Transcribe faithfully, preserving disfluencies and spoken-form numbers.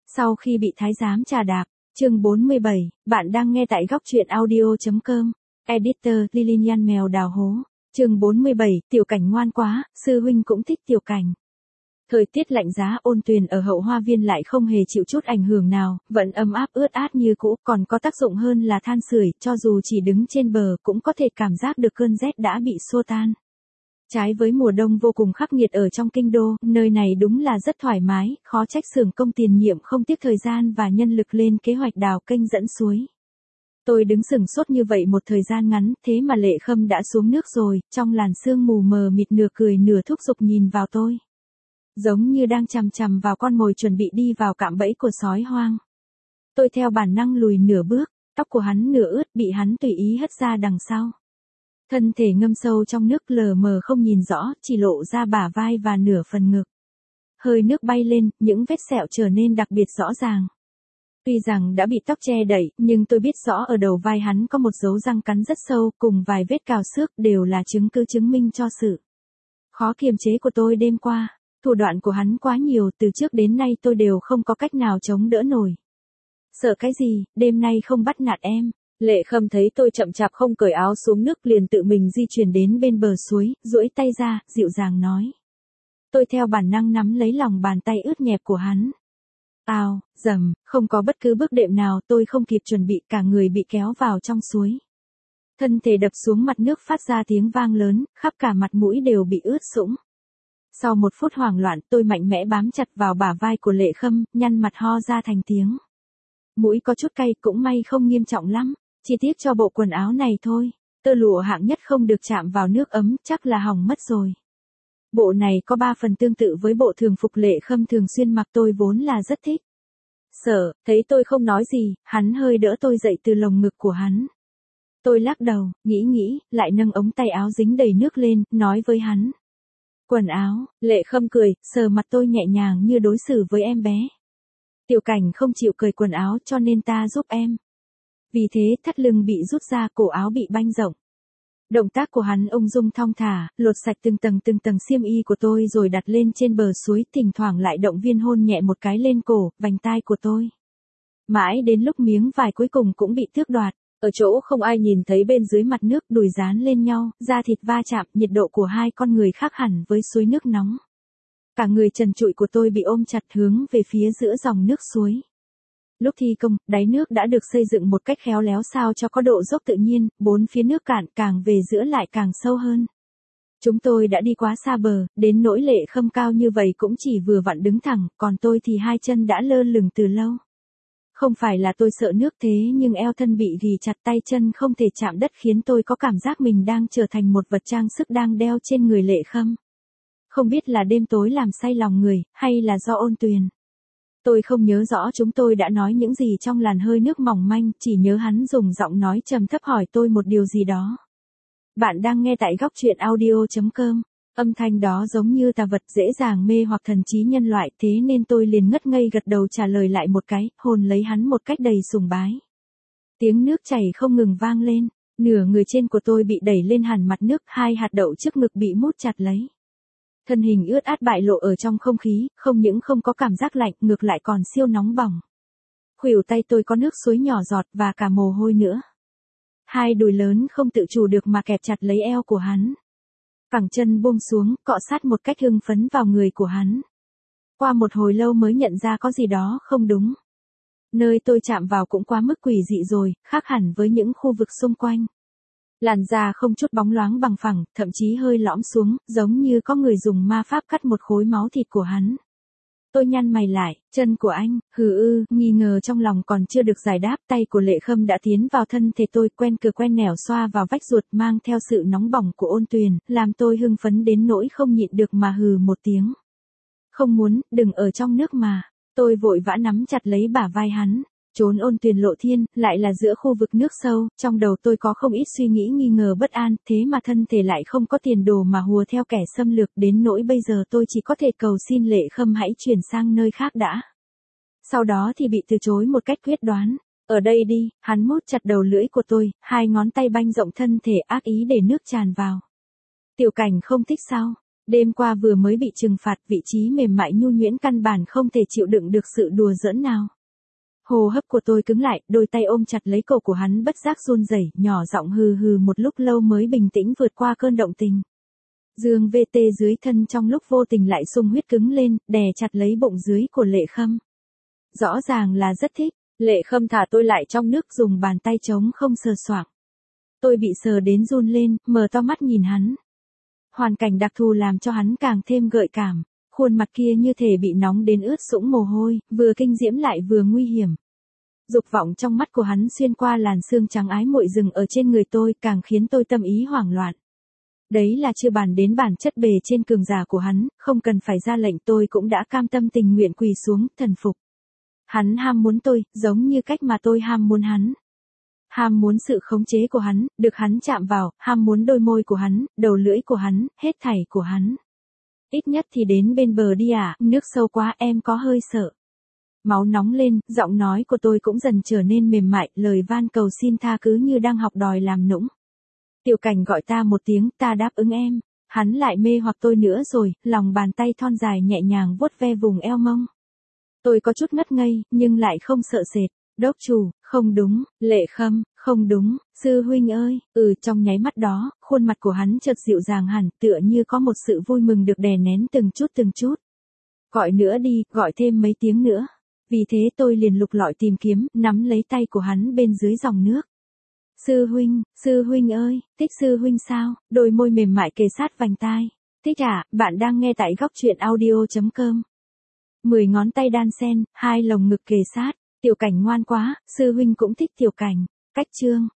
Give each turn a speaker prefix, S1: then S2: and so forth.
S1: Sau khi bị thái giám trà đạp, chương bốn mươi bảy, bạn đang nghe tại góc truyện audio.com, editor Lilian mèo đào hố, chương bốn mươi bảy, tiểu cảnh ngoan quá, sư huynh cũng thích tiểu cảnh. Thời tiết lạnh giá Ôn Tuyền ở hậu hoa viên lại không hề chịu chút ảnh hưởng nào, vẫn ấm áp ướt át như cũ, còn có tác dụng hơn là than sưởi, cho dù chỉ đứng trên bờ cũng có thể cảm giác được cơn rét đã bị xua tan. Trái với mùa đông vô cùng khắc nghiệt ở trong kinh đô, nơi này đúng là rất thoải mái, khó trách xưởng công tiền nhiệm không tiếc thời gian và nhân lực lên kế hoạch đào kênh dẫn suối. Tôi đứng sừng sốt như vậy một thời gian ngắn, thế mà Lệ Khâm đã xuống nước rồi, trong làn sương mù mờ mịt nửa cười nửa thúc giục nhìn vào tôi. Giống như đang chằm chằm vào con mồi chuẩn bị đi vào cạm bẫy của sói hoang. Tôi theo bản năng lùi nửa bước, tóc của hắn nửa ướt bị hắn tùy ý hất ra đằng sau. Thân thể ngâm sâu trong nước lờ mờ không nhìn rõ, chỉ lộ ra bả vai và nửa phần ngực. Hơi nước bay lên, những vết sẹo trở nên đặc biệt rõ ràng. Tuy rằng đã bị tóc che đậy, nhưng tôi biết rõ ở đầu vai hắn có một dấu răng cắn rất sâu, cùng vài vết cào xước đều là chứng cứ chứng minh cho sự khó kiềm chế của tôi đêm qua. Thủ đoạn của hắn quá nhiều, từ trước đến nay tôi đều không có cách nào chống đỡ nổi. Sợ cái gì, đêm nay không bắt nạt em. Lệ Khâm thấy tôi chậm chạp không cởi áo xuống nước liền tự mình di chuyển đến bên bờ suối, duỗi tay ra, dịu dàng nói. Tôi theo bản năng nắm lấy lòng bàn tay ướt nhẹp của hắn. Ào, dầm, không có bất cứ bước đệm nào, tôi không kịp chuẩn bị, cả người bị kéo vào trong suối. Thân thể đập xuống mặt nước phát ra tiếng vang lớn, khắp cả mặt mũi đều bị ướt sũng. Sau một phút hoảng loạn, tôi mạnh mẽ bám chặt vào bả vai của Lệ Khâm, nhăn mặt ho ra thành tiếng. Mũi có chút cay, cũng may không nghiêm trọng lắm, chỉ tiếc cho bộ quần áo này thôi. Tơ lụa hạng nhất không được chạm vào nước ấm, chắc là hỏng mất rồi. Bộ này có ba phần tương tự với bộ thường phục Lệ Khâm thường xuyên mặc, tôi vốn là rất thích. Sợ, thấy tôi không nói gì, hắn hơi đỡ tôi dậy từ lồng ngực của hắn. Tôi lắc đầu, nghĩ nghĩ, lại nâng ống tay áo dính đầy nước lên, nói với hắn. Quần áo, Lệ Khâm cười, sờ mặt tôi nhẹ nhàng như đối xử với em bé. Tiểu cảnh không chịu cởi quần áo cho nên ta giúp em. Vì thế thắt lưng bị rút ra, cổ áo bị banh rộng. Động tác của hắn ung dung thong thả, lột sạch từng tầng từng tầng xiêm y của tôi rồi đặt lên trên bờ suối, thỉnh thoảng lại động viên hôn nhẹ một cái lên cổ, vành tai của tôi. Mãi đến lúc miếng vải cuối cùng cũng bị tước đoạt. Ở chỗ không ai nhìn thấy bên dưới mặt nước đùi dán lên nhau, da thịt va chạm, nhiệt độ của hai con người khác hẳn với suối nước nóng. Cả người trần trụi của tôi bị ôm chặt hướng về phía giữa dòng nước suối. Lúc thi công, đáy nước đã được xây dựng một cách khéo léo sao cho có độ dốc tự nhiên, bốn phía nước cạn càng về giữa lại càng sâu hơn. Chúng tôi đã đi quá xa bờ, đến nỗi Lệ Khâm cao như vậy cũng chỉ vừa vặn đứng thẳng, còn tôi thì hai chân đã lơ lửng từ lâu. Không phải là tôi sợ nước thế nhưng eo thân bị ghì chặt, tay chân không thể chạm đất khiến tôi có cảm giác mình đang trở thành một vật trang sức đang đeo trên người Lệ Khâm. Không biết là đêm tối làm say lòng người, hay là do Ôn Tuyền. Tôi không nhớ rõ chúng tôi đã nói những gì trong làn hơi nước mỏng manh, chỉ nhớ hắn dùng giọng nói trầm thấp hỏi tôi một điều gì đó. Bạn đang nghe tại góc truyện audio.com. Âm thanh đó giống như tà vật dễ dàng mê hoặc thần trí nhân loại, thế nên tôi liền ngất ngây gật đầu trả lời lại một cái, hôn lấy hắn một cách đầy sùng bái. Tiếng nước chảy không ngừng vang lên, nửa người trên của tôi bị đẩy lên hẳn mặt nước, hai hạt đậu trước ngực bị mút chặt lấy. Thân hình ướt át bại lộ ở trong không khí, không những không có cảm giác lạnh, ngược lại còn siêu nóng bỏng. Khuỷu tay tôi có nước suối nhỏ giọt và cả mồ hôi nữa. Hai đùi lớn không tự chủ được mà kẹp chặt lấy eo của hắn. Cẳng chân buông xuống, cọ sát một cách hưng phấn vào người của hắn. Qua một hồi lâu mới nhận ra có gì đó không đúng. Nơi tôi chạm vào cũng quá mức quỷ dị rồi, khác hẳn với những khu vực xung quanh. Làn da không chút bóng loáng bằng phẳng, thậm chí hơi lõm xuống, giống như có người dùng ma pháp cắt một khối máu thịt của hắn. Tôi nhăn mày lại, chân của anh, hừ ư, nghi ngờ trong lòng còn chưa được giải đáp, tay của Lệ Khâm đã tiến vào thân thể tôi, quen cửa quen nẻo xoa vào vách ruột mang theo sự nóng bỏng của Ôn Tuyền, làm tôi hưng phấn đến nỗi không nhịn được mà hừ một tiếng. Không muốn, đừng ở trong nước mà. Tôi vội vã nắm chặt lấy bả vai hắn. Trốn Ôn Tuyền lộ thiên, lại là giữa khu vực nước sâu, trong đầu tôi có không ít suy nghĩ nghi ngờ bất an, thế mà thân thể lại không có tiền đồ mà hùa theo kẻ xâm lược, đến nỗi bây giờ tôi chỉ có thể cầu xin Lệ Khâm hãy chuyển sang nơi khác đã. Sau đó thì bị từ chối một cách quyết đoán. Ở đây đi, hắn mút chặt đầu lưỡi của tôi, hai ngón tay banh rộng thân thể ác ý để nước tràn vào. Tiểu cảnh không thích sao? Đêm qua vừa mới bị trừng phạt, vị trí mềm mại nhu nhuyễn căn bản không thể chịu đựng được sự đùa giỡn nào. Hô hấp của tôi cứng lại, đôi tay ôm chặt lấy cổ của hắn bất giác run rẩy, nhỏ giọng hừ hừ một lúc lâu mới bình tĩnh vượt qua cơn động tình. Dương vê tê dưới thân trong lúc vô tình lại sung huyết cứng lên, đè chặt lấy bụng dưới của Lệ Khâm. Rõ ràng là rất thích, Lệ Khâm thả tôi lại trong nước dùng bàn tay trống không sờ soạng. Tôi bị sờ đến run lên, mở to mắt nhìn hắn. Hoàn cảnh đặc thù làm cho hắn càng thêm gợi cảm, khuôn mặt kia như thể bị nóng đến ướt sũng mồ hôi, vừa kinh diễm lại vừa nguy hiểm. Dục vọng trong mắt của hắn xuyên qua làn xương trắng ái muội dừng ở trên người tôi, càng khiến tôi tâm ý hoảng loạn. Đấy là chưa bàn đến bản chất bề trên cường giả của hắn, không cần phải ra lệnh tôi cũng đã cam tâm tình nguyện quỳ xuống, thần phục. Hắn ham muốn tôi, giống như cách mà tôi ham muốn hắn. Ham muốn sự khống chế của hắn, được hắn chạm vào, ham muốn đôi môi của hắn, đầu lưỡi của hắn, hết thảy của hắn. Ít nhất thì đến bên bờ đi à, nước sâu quá em có hơi sợ. Máu nóng lên, giọng nói của tôi cũng dần trở nên mềm mại, lời van cầu xin tha cứ như đang học đòi làm nũng. Tiểu Cảnh gọi ta một tiếng, ta đáp ứng em. Hắn lại mê hoặc tôi nữa rồi, lòng bàn tay thon dài nhẹ nhàng vuốt ve vùng eo mông. Tôi có chút ngất ngây, nhưng lại không sợ sệt. Đốc chủ, không đúng, Lệ Khâm, không đúng, sư huynh ơi, ừ trong nháy mắt đó, khuôn mặt của hắn chợt dịu dàng hẳn, tựa như có một sự vui mừng được đè nén từng chút từng chút. Gọi nữa đi, gọi thêm mấy tiếng nữa. Vì thế tôi liền lục lọi tìm kiếm, nắm lấy tay của hắn bên dưới dòng nước. Sư huynh, sư huynh ơi, thích sư huynh sao, đôi môi mềm mại kề sát vành tai. Thích à, bạn đang nghe tại góc truyện audio chấm com. Mười ngón tay đan sen, hai lồng ngực kề sát. Tiểu Cảnh ngoan quá, sư huynh cũng thích Tiểu Cảnh. Cách chương